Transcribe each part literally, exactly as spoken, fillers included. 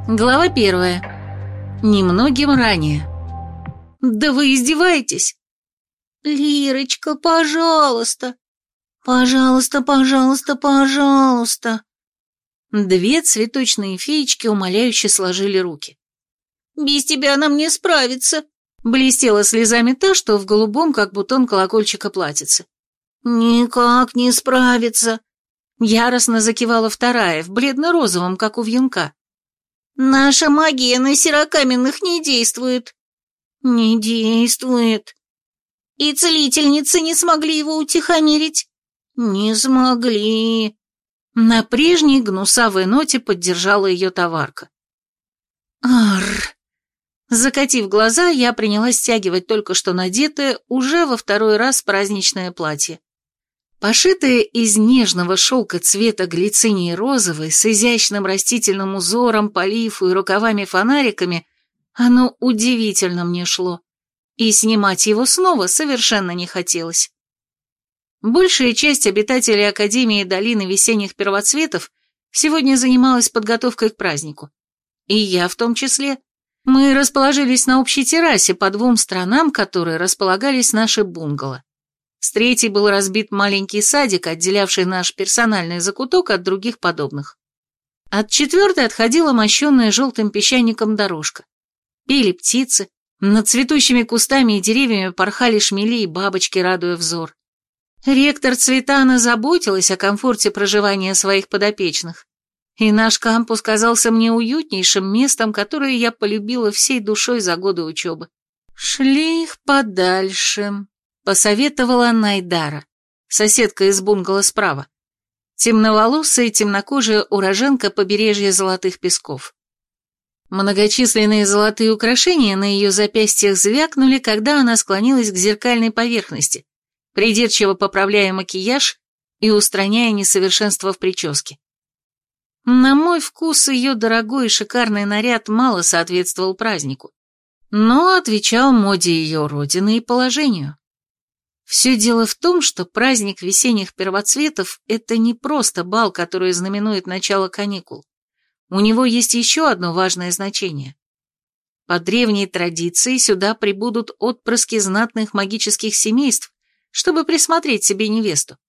Глава первая. Немногим ранее. «Да вы издеваетесь?» «Лирочка, пожалуйста! Пожалуйста, пожалуйста, пожалуйста!» Две цветочные феечки умоляюще сложили руки. «Без тебя нам не справиться!» Блестела слезами та, что в голубом, как бутон колокольчика платьице. «Никак не справиться!» Яростно закивала вторая, в бледно-розовом, как у вьюнка. «Наша магия на серокаменных не действует». «Не действует». «И целительницы не смогли его утихомирить?» «Не смогли». На прежней гнусавой ноте поддержала ее товарка. «Арр». Закатив глаза, я принялась стягивать только что надетое уже во второй раз праздничное платье. Пошитое из нежного шелка цвета глицинии розовой, с изящным растительным узором по лифу и рукавами-фонариками, оно удивительно мне шло, и снимать его снова совершенно не хотелось. Большая часть обитателей Академии Долины Весенних Первоцветов сегодня занималась подготовкой к празднику. И я в том числе. Мы расположились на общей террасе по двум сторонам, которые располагались наши бунгало. С третьей был разбит маленький садик, отделявший наш персональный закуток от других подобных. От четвертой отходила мощенная желтым песчаником дорожка. Пели птицы, над цветущими кустами и деревьями порхали шмели и бабочки, радуя взор. Ректор Цветана заботилась о комфорте проживания своих подопечных, и наш кампус казался мне уютнейшим местом, которое я полюбила всей душой за годы учебы. «Шли их подальше», — посоветовала Найдара, соседка из бунгало справа, темноволосая и темнокожая уроженка побережья Золотых Песков. Многочисленные золотые украшения на ее запястьях звякнули, когда она склонилась к зеркальной поверхности, придирчиво поправляя макияж и устраняя несовершенства в прическе. На мой вкус ее дорогой и шикарный наряд мало соответствовал празднику, но отвечал моде ее родины и положению. Все дело в том, что праздник весенних первоцветов – это не просто бал, который знаменует начало каникул. У него есть еще одно важное значение. По древней традиции сюда прибудут отпрыски знатных магических семейств, чтобы присмотреть себе невесту.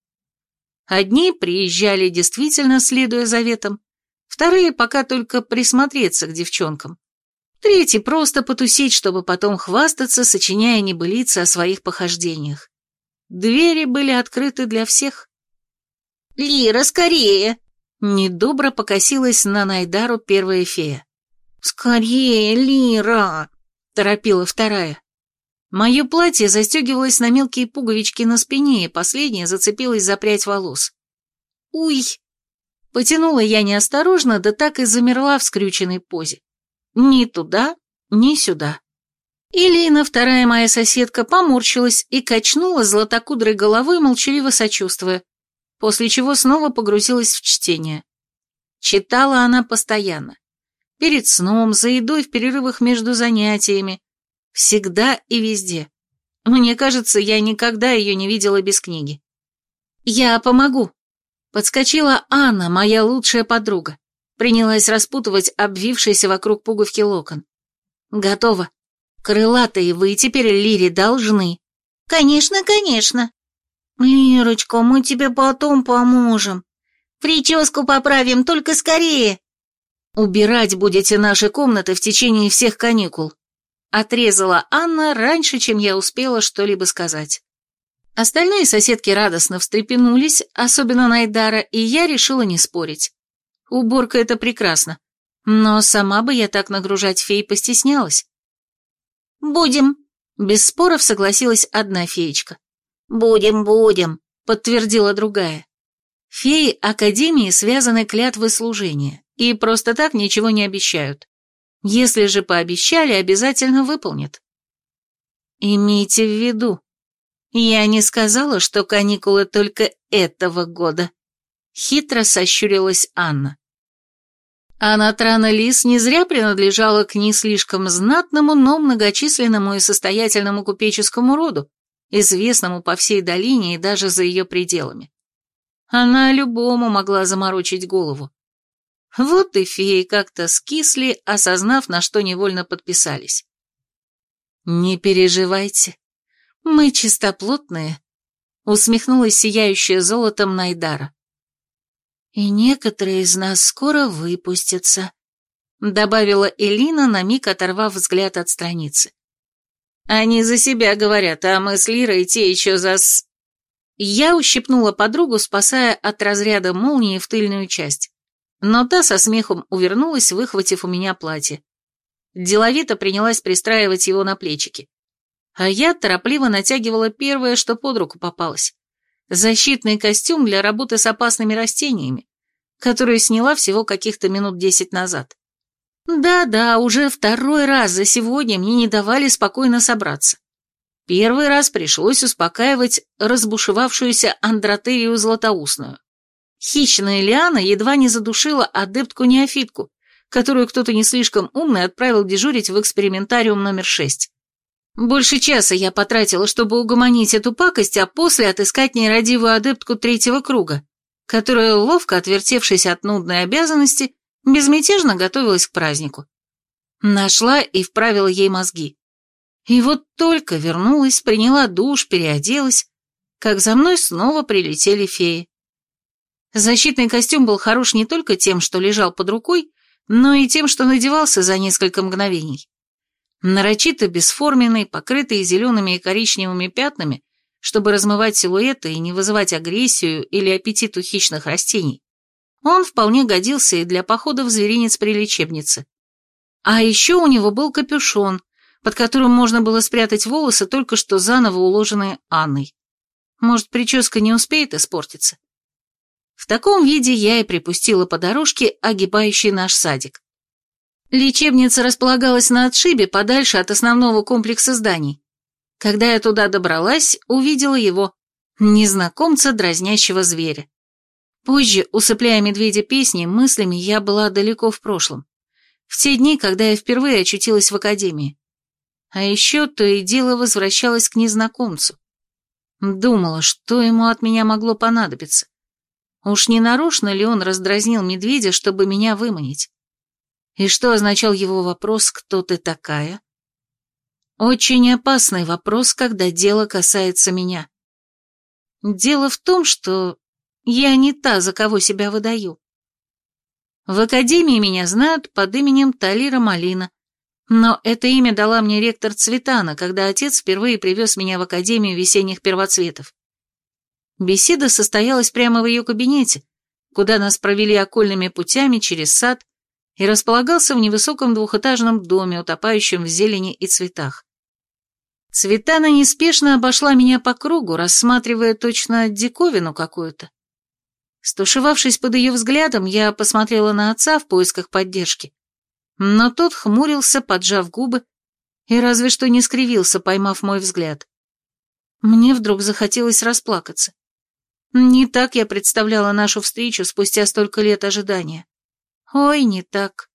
Одни приезжали действительно, следуя заветам, вторые пока только присмотреться к девчонкам, третьи просто потусить, чтобы потом хвастаться, сочиняя небылицы о своих похождениях. Двери были открыты для всех. «Лира, скорее!» Недобро покосилась на Найдару первая фея. «Скорее, Лира!» — торопила вторая. Мое платье застегивалось на мелкие пуговички на спине, и последняя зацепилась за прядь волос. «Уй!» Потянула я неосторожно, да так и замерла в скрюченной позе. Ни туда, ни сюда. Элина, вторая моя соседка, поморщилась и качнула златокудрой головой, молчаливо сочувствуя, после чего снова погрузилась в чтение. Читала она постоянно. Перед сном, за едой в перерывах между занятиями. Всегда и везде. Мне кажется, я никогда ее не видела без книги. «Я помогу», — подскочила Анна, моя лучшая подруга. Принялась распутывать обвившийся вокруг пуговки локон. «Готово. Крылатые вы теперь Лире должны». «Конечно, конечно». «Лирочка, мы тебе потом поможем. Прическу поправим, только скорее». «Убирать будете наши комнаты в течение всех каникул», — отрезала Анна раньше, чем я успела что-либо сказать. Остальные соседки радостно встрепенулись, особенно Найдара, и я решила не спорить. Уборка — это прекрасно, но сама бы я так нагружать фей постеснялась. «Будем», — без споров согласилась одна феечка. «Будем, будем», — подтвердила другая. Феи Академии связаны клятвой служения и просто так ничего не обещают. Если же пообещали, обязательно выполнят. Имейте в виду, я не сказала, что каникулы только этого года. Хитро сощурилась Анна. Анатрана Лис не зря принадлежала к не слишком знатному, но многочисленному и состоятельному купеческому роду, известному по всей долине и даже за ее пределами. Она любому могла заморочить голову. Вот и феи как-то скисли, осознав, на что невольно подписались. «Не переживайте, мы чистоплотные», — усмехнулась сияющая золотом Найдара. «И некоторые из нас скоро выпустятся», — добавила Элина, на миг оторвав взгляд от страницы. «Они за себя говорят, а мы с Лирой те еще за с...» Я ущипнула подругу, спасая от разряда молнии в тыльную часть. Но та со смехом увернулась, выхватив у меня платье. Деловито принялась пристраивать его на плечики. А я торопливо натягивала первое, что под руку попалось. Защитный костюм для работы с опасными растениями, который сняла всего каких-то минут десять назад. Да-да, уже второй раз за сегодня мне не давали спокойно собраться. Первый раз пришлось успокаивать разбушевавшуюся Андротерию Златоустную. Хищная лиана едва не задушила адептку-неофитку, которую кто-то не слишком умный отправил дежурить в экспериментариум номер шесть. Больше часа я потратила, чтобы угомонить эту пакость, а после отыскать нерадивую адептку третьего круга, которая, ловко отвертевшись от нудной обязанности, безмятежно готовилась к празднику. Нашла и вправила ей мозги. И вот только вернулась, приняла душ, переоделась, как за мной снова прилетели феи. Защитный костюм был хорош не только тем, что лежал под рукой, но и тем, что надевался за несколько мгновений. Нарочито бесформенный, покрытый зелеными и коричневыми пятнами, чтобы размывать силуэты и не вызывать агрессию или аппетит у хищных растений, он вполне годился и для похода в зверинец при лечебнице. А еще у него был капюшон, под которым можно было спрятать волосы, только что заново уложенные Анной. Может, прическа не успеет испортиться? В таком виде я и припустила по дорожке, огибающей наш садик. Лечебница располагалась на отшибе, подальше от основного комплекса зданий. Когда я туда добралась, увидела его, незнакомца, дразнящего зверя. Позже, усыпляя медведя песней, мыслями я была далеко в прошлом. В те дни, когда я впервые очутилась в академии. А еще то и дело возвращалась к незнакомцу. Думала, что ему от меня могло понадобиться. Уж не нарочно ли он раздразнил медведя, чтобы меня выманить? И что означал его вопрос «Кто ты такая?» Очень опасный вопрос, когда дело касается меня. Дело в том, что я не та, за кого себя выдаю. В академии меня знают под именем Талира Малина, но это имя дала мне ректор Цветана, когда отец впервые привез меня в Академию весенних первоцветов. Беседа состоялась прямо в ее кабинете, куда нас провели окольными путями через сад и располагался в невысоком двухэтажном доме, утопающем в зелени и цветах. Цветана неспешно обошла меня по кругу, рассматривая точно диковину какую-то. Стушевавшись под ее взглядом, я посмотрела на отца в поисках поддержки, но тот хмурился, поджав губы, и разве что не скривился, поймав мой взгляд. Мне вдруг захотелось расплакаться. Не так я представляла нашу встречу спустя столько лет ожидания. Ой, не так.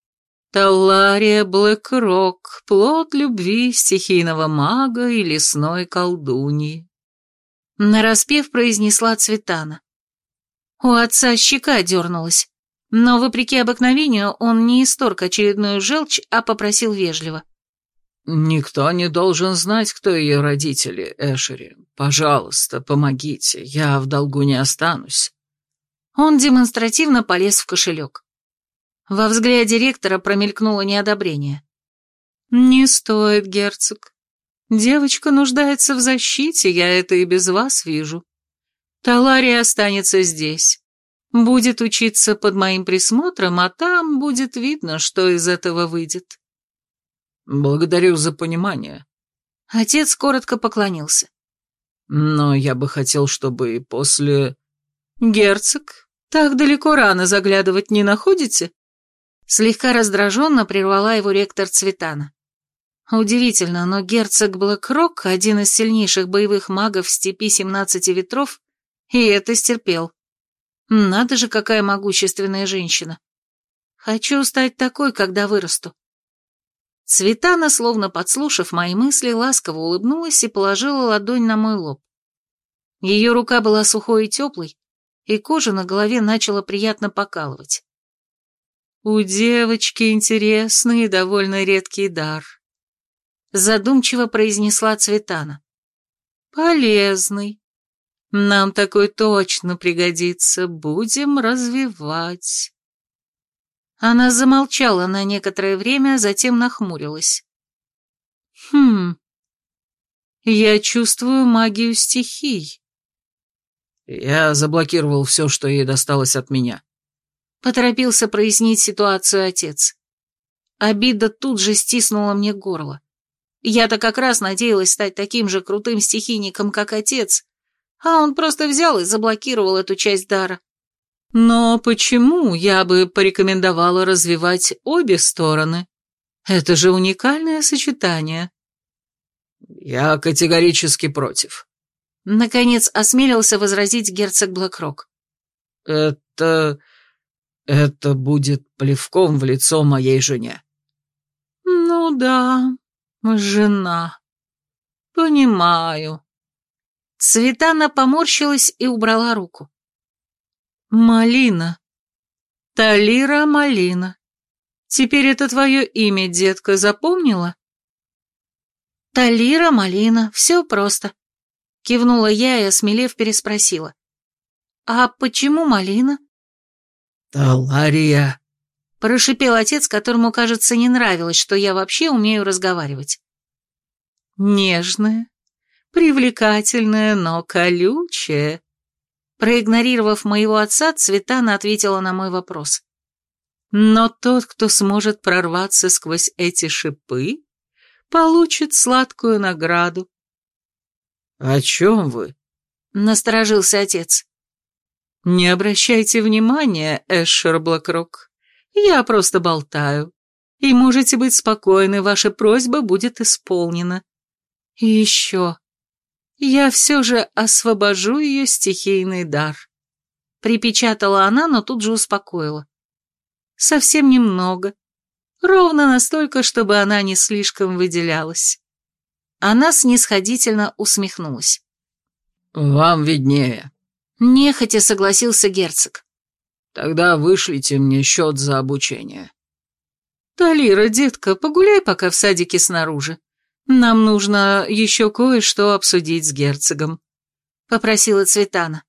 Талария Блэкрок, плод любви стихийного мага и лесной колдуньи. Нараспев произнесла Цветана. У отца щека дернулась, но, вопреки обыкновению, он не исторг очередную желчь, а попросил вежливо. «Никто не должен знать, кто ее родители, Эшери. Пожалуйста, помогите, я в долгу не останусь». Он демонстративно полез в кошелек. Во взгляде ректора промелькнуло неодобрение. «Не стоит, герцог. Девочка нуждается в защите, я это и без вас вижу. Талария останется здесь. Будет учиться под моим присмотром, а там будет видно, что из этого выйдет». «Благодарю за понимание». Отец коротко поклонился. «Но я бы хотел, чтобы и после...» «Герцог, так далеко рано заглядывать не находите?» Слегка раздраженно прервала его ректор Цветана. Удивительно, но герцог Блэкрок, один из сильнейших боевых магов в степи семнадцати ветров, и это стерпел. Надо же, какая могущественная женщина. Хочу стать такой, когда вырасту. Цветана, словно подслушав мои мысли, ласково улыбнулась и положила ладонь на мой лоб. Ее рука была сухой и теплой, и кожа на голове начала приятно покалывать. У девочки интересный и довольно редкий дар. Задумчиво произнесла Цветана. Полезный. Нам такой точно пригодится. Будем развивать. Она замолчала на некоторое время, затем нахмурилась. Хм. Я чувствую магию стихий. Я заблокировал все, что ей досталось от меня. Поторопился прояснить ситуацию отец. Обида тут же стиснула мне горло. Я-то как раз надеялась стать таким же крутым стихийником, как отец, а он просто взял и заблокировал эту часть дара. Но почему я бы порекомендовала развивать обе стороны? Это же уникальное сочетание. Я категорически против. Наконец осмелился возразить герцог Блэкрок. Это... это будет плевком в лицо моей жене. Ну да, жена. Понимаю. Цветана поморщилась и убрала руку. Малина. Талира Малина. Теперь это твое имя, детка, запомнила? Талира Малина, все просто. Кивнула я и, осмелев, переспросила. А почему Малина? Талария. Прошипел отец, которому, кажется, не нравилось, что я вообще умею разговаривать. Нежная, привлекательная, но колючая. Проигнорировав моего отца, Цветана ответила на мой вопрос. Но тот, кто сможет прорваться сквозь эти шипы, получит сладкую награду. О чем вы? Насторожился отец. Не обращайте внимания, Эшер Блэкрок. Я просто болтаю. И можете быть спокойны, ваша просьба будет исполнена. И еще... Я все же освобожу ее стихийный дар. Припечатала она, но тут же успокоила. Совсем немного. Ровно настолько, чтобы она не слишком выделялась. Она снисходительно усмехнулась. Вам виднее. Нехотя согласился герцог. Тогда вышлите мне счет за обучение. Талира, детка, погуляй пока в садике снаружи. Нам нужно еще кое-что обсудить с герцогом», — попросила Цветана.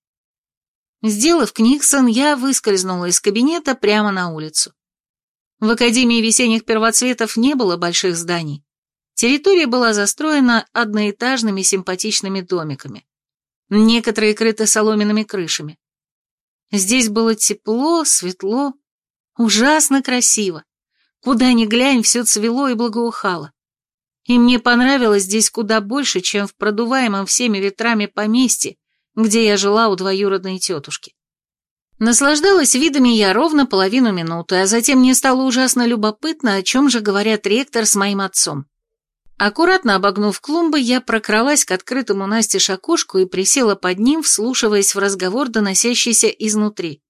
Сделав книгсон, я выскользнула из кабинета прямо на улицу. В Академии весенних первоцветов не было больших зданий. Территория была застроена одноэтажными симпатичными домиками. Некоторые крыты соломенными крышами. Здесь было тепло, светло, ужасно красиво. Куда ни глянь, все цвело и благоухало. И мне понравилось здесь куда больше, чем в продуваемом всеми ветрами поместье, где я жила у двоюродной тетушки. Наслаждалась видами я ровно половину минуты, а затем мне стало ужасно любопытно, о чем же говорят ректор с моим отцом. Аккуратно обогнув клумбы, я прокралась к открытому настежь окошку и присела под ним, вслушиваясь в разговор, доносящийся изнутри.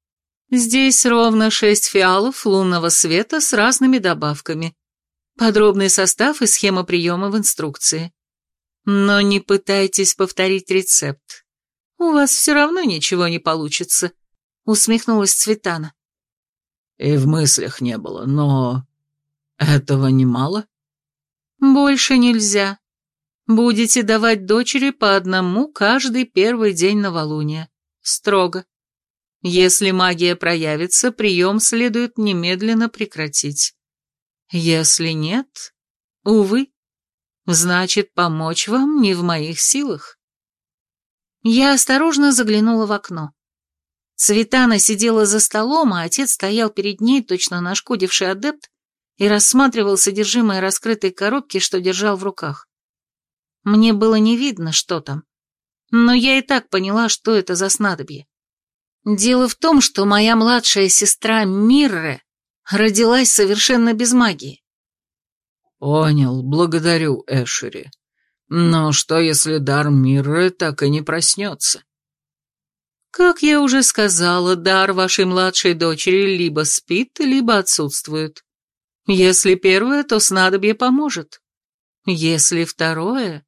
Здесь ровно шесть фиалов лунного света с разными добавками. Подробный состав и схема приема в инструкции. Но не пытайтесь повторить рецепт. У вас все равно ничего не получится, усмехнулась Цветана. И в мыслях не было, но... этого немало? Больше нельзя. Будете давать дочери по одному каждый первый день новолуния. Строго. Если магия проявится, прием следует немедленно прекратить. Если нет, увы, значит, помочь вам не в моих силах. Я осторожно заглянула в окно. Цветана сидела за столом, а отец стоял перед ней, точно нашкодивший адепт, и рассматривал содержимое раскрытой коробки, что держал в руках. Мне было не видно, что там, но я и так поняла, что это за снадобье. Дело в том, что моя младшая сестра Мирре родилась совершенно без магии. Понял, благодарю, Эшери. Но что, если дар Мирры так и не проснется? Как я уже сказала, дар вашей младшей дочери либо спит, либо отсутствует. Если первое, то снадобье поможет. Если второе...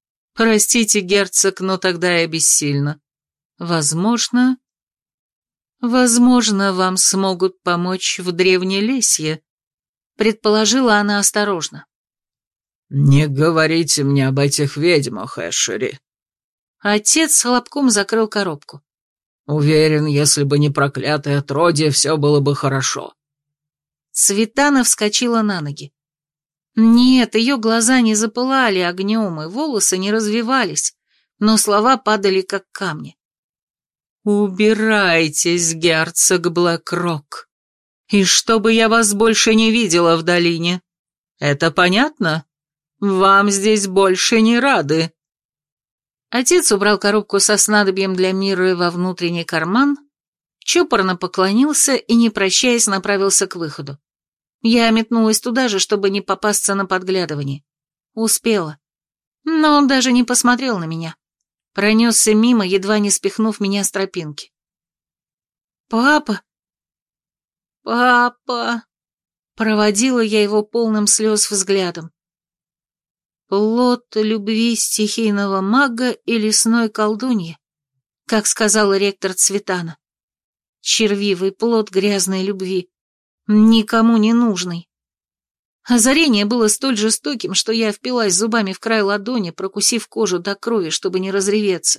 Простите, герцог, но тогда я бессильна. Возможно... Возможно, вам смогут помочь в Древнелесье, предположила она осторожно. Не говорите мне об этих ведьмах, Эшери. Отец с хлопком закрыл коробку. Уверен, если бы не проклятое отродье, все было бы хорошо. Светана вскочила на ноги. Нет, ее глаза не запылали огнем, и волосы не развивались, но слова падали как камни. «Убирайтесь, герцог Блэкрок, и чтобы я вас больше не видела в долине. Это понятно? Вам здесь больше не рады». Отец убрал коробку со снадобьем для Миры во внутренний карман, чопорно поклонился и, не прощаясь, направился к выходу. Я метнулась туда же, чтобы не попасться на подглядывание. Успела. Но он даже не посмотрел на меня. Пронесся мимо, едва не спихнув меня с тропинки. «Папа! Папа!» Проводила я его полным слез взглядом. «Плод любви стихийного мага и лесной колдуньи», как сказала ректор Цветана. Червивый плод грязной любви, никому не нужный. Озарение было столь жестоким, что я впилась зубами в край ладони, прокусив кожу до крови, чтобы не разреветься.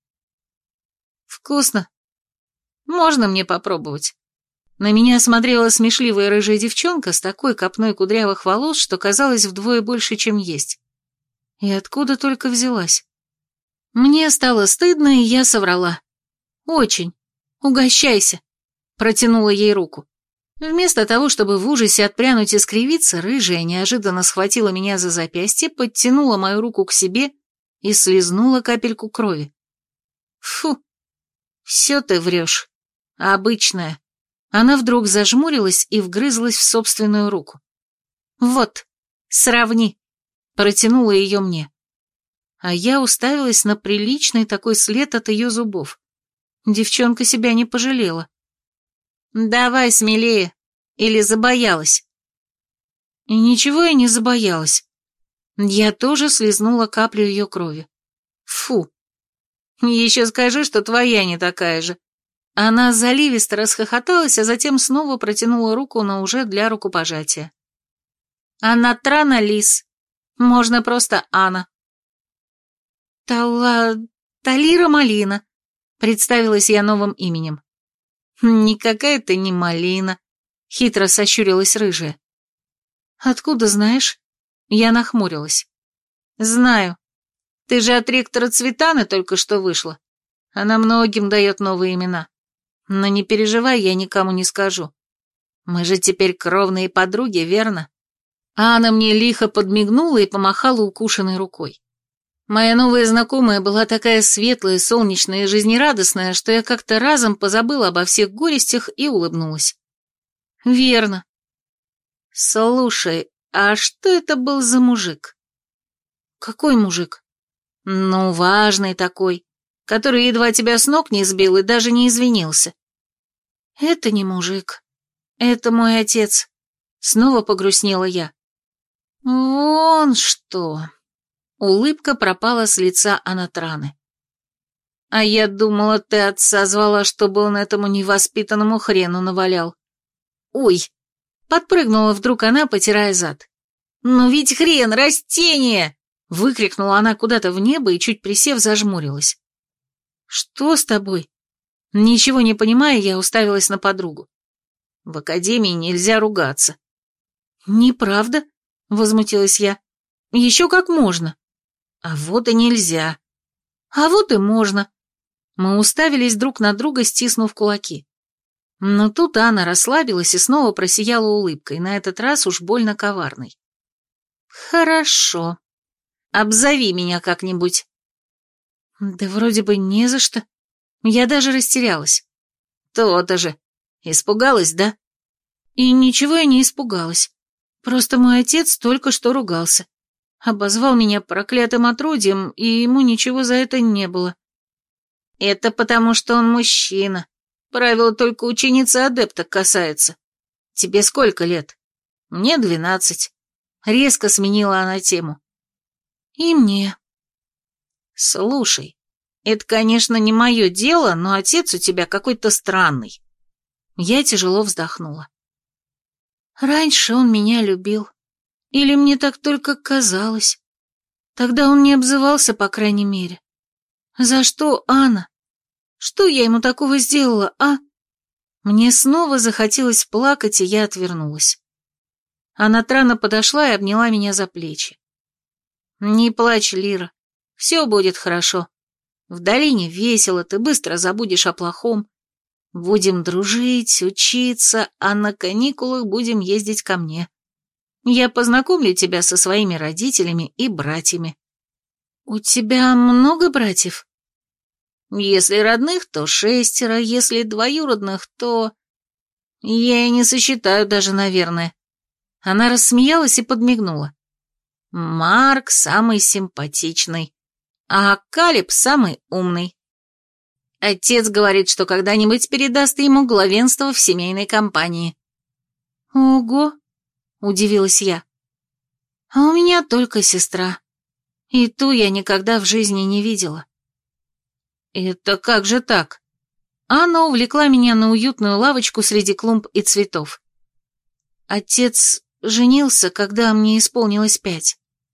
«Вкусно. Можно мне попробовать?» На меня смотрела смешливая рыжая девчонка с такой копной кудрявых волос, что казалось вдвое больше, чем есть. И откуда только взялась? Мне стало стыдно, и я соврала. «Очень. Угощайся», — протянула ей руку. Вместо того, чтобы в ужасе отпрянуть и скривиться, рыжая неожиданно схватила меня за запястье, подтянула мою руку к себе и слизнула капельку крови. «Фу, все ты врешь. Обычная». Она вдруг зажмурилась и вгрызлась в собственную руку. «Вот, сравни», — протянула ее мне. А я уставилась на приличный такой след от ее зубов. Девчонка себя не пожалела. «Давай смелее, или забоялась?» И ничего я не забоялась. Я тоже слизнула каплю ее крови. Фу. Еще скажи, что твоя не такая же. Она заливисто расхохоталась, а затем снова протянула руку, но уже для рукопожатия. «Анатрана Лис. Можно просто Анна». «Тала... Талира Малина», — представилась я новым именем. «Никакая ты не Малина», — хитро сощурилась рыжая. «Откуда знаешь?» Я нахмурилась. «Знаю. Ты же от ректора Цветаны только что вышла. Она многим дает новые имена. Но не переживай, я никому не скажу. Мы же теперь кровные подруги, верно?» А она мне лихо подмигнула и помахала укушенной рукой. Моя новая знакомая была такая светлая, солнечная и жизнерадостная, что я как-то разом позабыла обо всех горестях и улыбнулась. «Верно. Слушай, а что это был за мужик?» «Какой мужик?» «Ну, важный такой, который едва тебя с ног не сбил и даже не извинился». «Это не мужик. Это мой отец». Снова погрустнела я. «Вон что!» Улыбка пропала с лица Анатраны. «А я думала, ты отца звала, чтобы он этому невоспитанному хрену навалял». «Ой!» — подпрыгнула вдруг она, потирая зад. «Ну ведь хрен, растение!» — выкрикнула она куда-то в небо и, чуть присев, зажмурилась. «Что с тобой?» Ничего не понимая, я уставилась на подругу. «В академии нельзя ругаться». «Неправда?» — возмутилась я. «Еще как можно». «А вот и нельзя». «А вот и можно». Мы уставились друг на друга, стиснув кулаки. Но тут Анна расслабилась и снова просияла улыбкой, на этот раз уж больно коварной. «Хорошо. Обзови меня как-нибудь». «Да вроде бы не за что». Я даже растерялась. «То-то же. Испугалась, да?» И ничего я не испугалась. Просто мой отец только что ругался. Обозвал меня проклятым отродьем, и ему ничего за это не было. «Это потому, что он мужчина. Правило только ученицы адепта касается. Тебе сколько лет?» «Мне двенадцать». Резко сменила она тему. «И мне». «Слушай, это, конечно, не мое дело, но отец у тебя какой-то странный. Я тяжело вздохнула. Раньше он меня любил. Или мне так только казалось. Тогда он не обзывался, по крайней мере. За что, Анна? Что я ему такого сделала, а? Мне снова захотелось плакать, и я отвернулась. Она Трана подошла и обняла меня за плечи. «Не плачь, Лира, все будет хорошо. В долине весело, ты быстро забудешь о плохом. Будем дружить, учиться, а на каникулах будем ездить ко мне. Я познакомлю тебя со своими родителями и братьями». «У тебя много братьев?» «Если родных, то шестеро, если двоюродных, то... Я и не сосчитаю даже, наверное». Она рассмеялась и подмигнула. «Марк самый симпатичный, а Калеб самый умный. Отец говорит, что когда-нибудь передаст ему главенство в семейной компании». «Ого!» — удивилась я. «А у меня только сестра, и ту я никогда в жизни не видела». «Это как же так?» Анна увлекла меня на уютную лавочку среди клумб и цветов. Отец женился, когда мне исполнилось пять.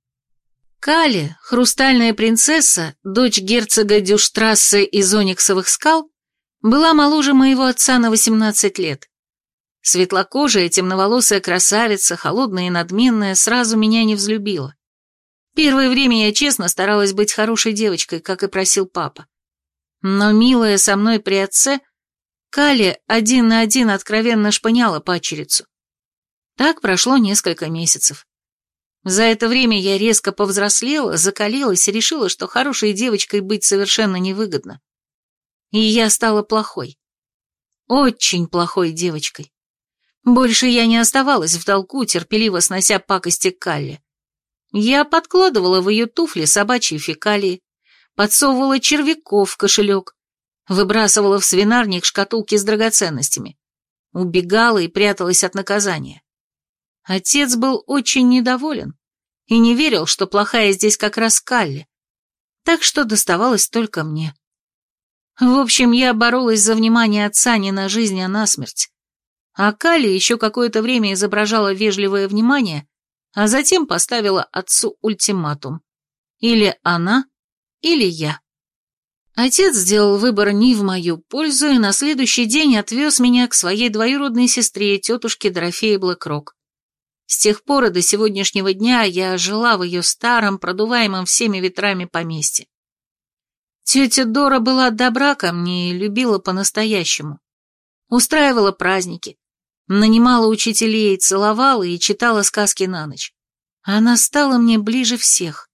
Кали, хрустальная принцесса, дочь герцога Дюштрассе из Ониксовых скал, была моложе моего отца на восемнадцать лет. Светлокожая, темноволосая красавица, холодная и надменная, сразу меня не взлюбила. Первое время я честно старалась быть хорошей девочкой, как и просил папа. Но, милая со мной при отце, Кали один на один откровенно шпыняла падчерицу. Так прошло несколько месяцев. За это время я резко повзрослела, закалилась и решила, что хорошей девочкой быть совершенно невыгодно. И я стала плохой. Очень плохой девочкой. Больше я не оставалась в долгу, терпеливо снося пакости Калли. Я подкладывала в ее туфли собачьи фекалии, подсовывала червяков в кошелек, выбрасывала в свинарник шкатулки с драгоценностями, убегала и пряталась от наказания. Отец был очень недоволен и не верил, что плохая здесь как раз Калли, так что доставалось только мне. В общем, я боролась за внимание отца не на жизнь, а на смерть. А Калли еще какое-то время изображала вежливое внимание, а затем поставила отцу ультиматум. Или она, или я. Отец сделал выбор не в мою пользу и на следующий день отвез меня к своей двоюродной сестре, тетушке Дорофее Блэкрок. С тех пор и до сегодняшнего дня я жила в ее старом, продуваемом всеми ветрами поместье. Тетя Дора была добра ко мне и любила по-настоящему. Устраивала праздники, нанимала учителей, целовала и читала сказки на ночь. Она стала мне ближе всех.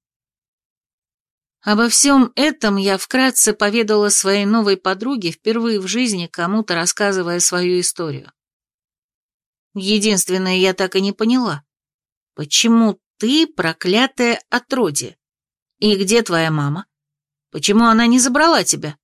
Обо всем этом я вкратце поведала своей новой подруге, впервые в жизни кому-то рассказывая свою историю. Единственное, я так и не поняла, почему ты проклятое отродье? И где твоя мама? Почему она не забрала тебя?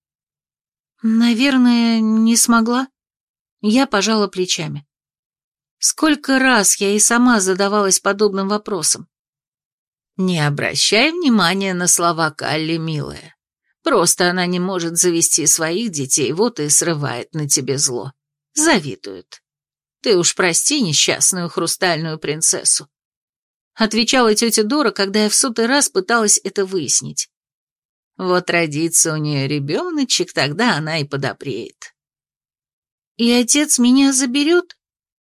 Наверное, не смогла. Я пожала плечами. Сколько раз я и сама задавалась подобным вопросом. Не обращай внимания на слова Калли, милая. Просто она не может завести своих детей, вот и срывает на тебе зло. Завидует. Ты уж прости несчастную хрустальную принцессу. Отвечала тетя Дора, когда я в сотый раз пыталась это выяснить. Вот родится у нее ребеночек, тогда она и подобреет. И отец меня заберет?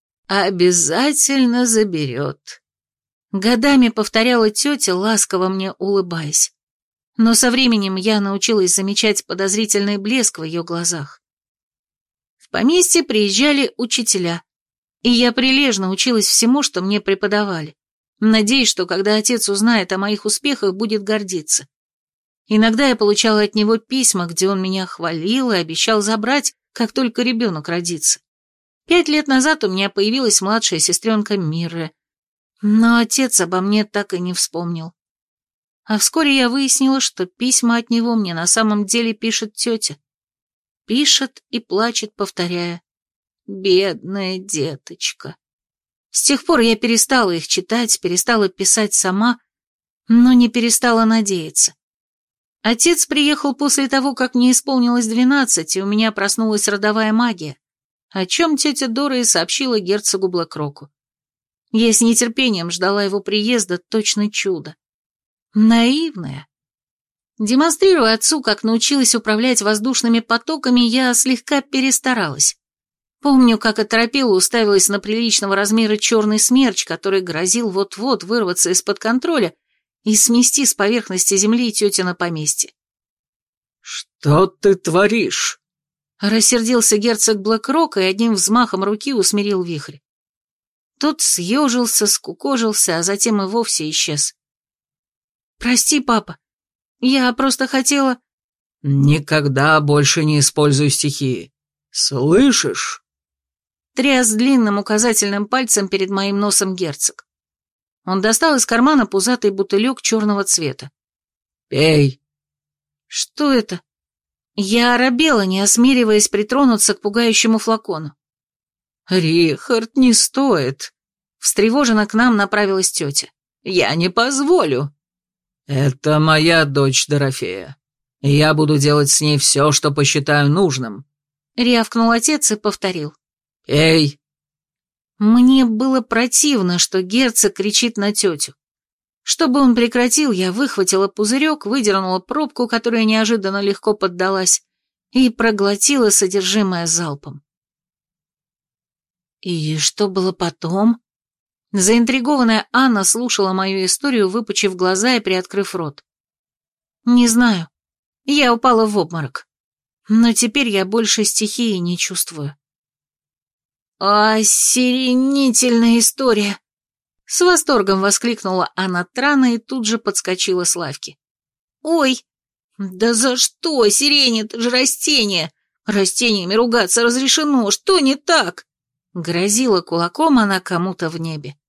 Обязательно заберет. Годами повторяла тетя, ласково мне улыбаясь. Но со временем я научилась замечать подозрительный блеск в ее глазах. В поместье приезжали учителя, и я прилежно училась всему, что мне преподавали, надеясь, что когда отец узнает о моих успехах, будет гордиться. Иногда я получала от него письма, где он меня хвалил и обещал забрать, как только ребенок родится. Пять лет назад у меня появилась младшая сестренка Мирра, но отец обо мне так и не вспомнил. А вскоре я выяснила, что письма от него мне на самом деле пишет тетя. Пишет и плачет, повторяя: «Бедная деточка». С тех пор я перестала их читать, перестала писать сама, но не перестала надеяться. Отец приехал после того, как мне исполнилось двенадцать, и у меня проснулась родовая магия. о чем тетя Дора и сообщила герцогу Блэкроку. Я с нетерпением ждала его приезда, точно чудо. Наивная. Демонстрируя отцу, как научилась управлять воздушными потоками, я слегка перестаралась. Помню, как оторопела уставилась на приличного размера черный смерч, который грозил вот-вот вырваться из-под контроля и смести с поверхности земли тетино поместье. «Что ты творишь?» Рассердился герцог Блэкрок и одним взмахом руки усмирил вихрь. Тот съежился, скукожился, а затем и вовсе исчез. «Прости, папа, я просто хотела...» «Никогда больше не используй стихии. Слышишь?» Тряс длинным указательным пальцем перед моим носом герцог. Он достал из кармана пузатый бутылек черного цвета. «Пей». «Что это?» Я оробела, не осмеливаясь притронуться к пугающему флакону. «Рихард, не стоит». Встревоженно к нам направилась тетя. «Я не позволю». «Это моя дочь Дорофея. Я буду делать с ней все, что посчитаю нужным». Рявкнул отец и повторил. «Эй!» Мне было противно, что герцог кричит на тетю. Чтобы он прекратил, я выхватила пузырек, выдернула пробку, которая неожиданно легко поддалась, и проглотила содержимое залпом. И что было потом? Заинтригованная Анна слушала мою историю, выпучив глаза и приоткрыв рот. Не знаю. Я упала в обморок. Но теперь я больше стихии не чувствую. «Осиренительная история!» С восторгом воскликнула Анна Трана и тут же подскочила с лавки. «Ой, да за что? Сирень, это же растение! Растениями ругаться разрешено, что не так?» Грозила кулаком она кому-то в небе.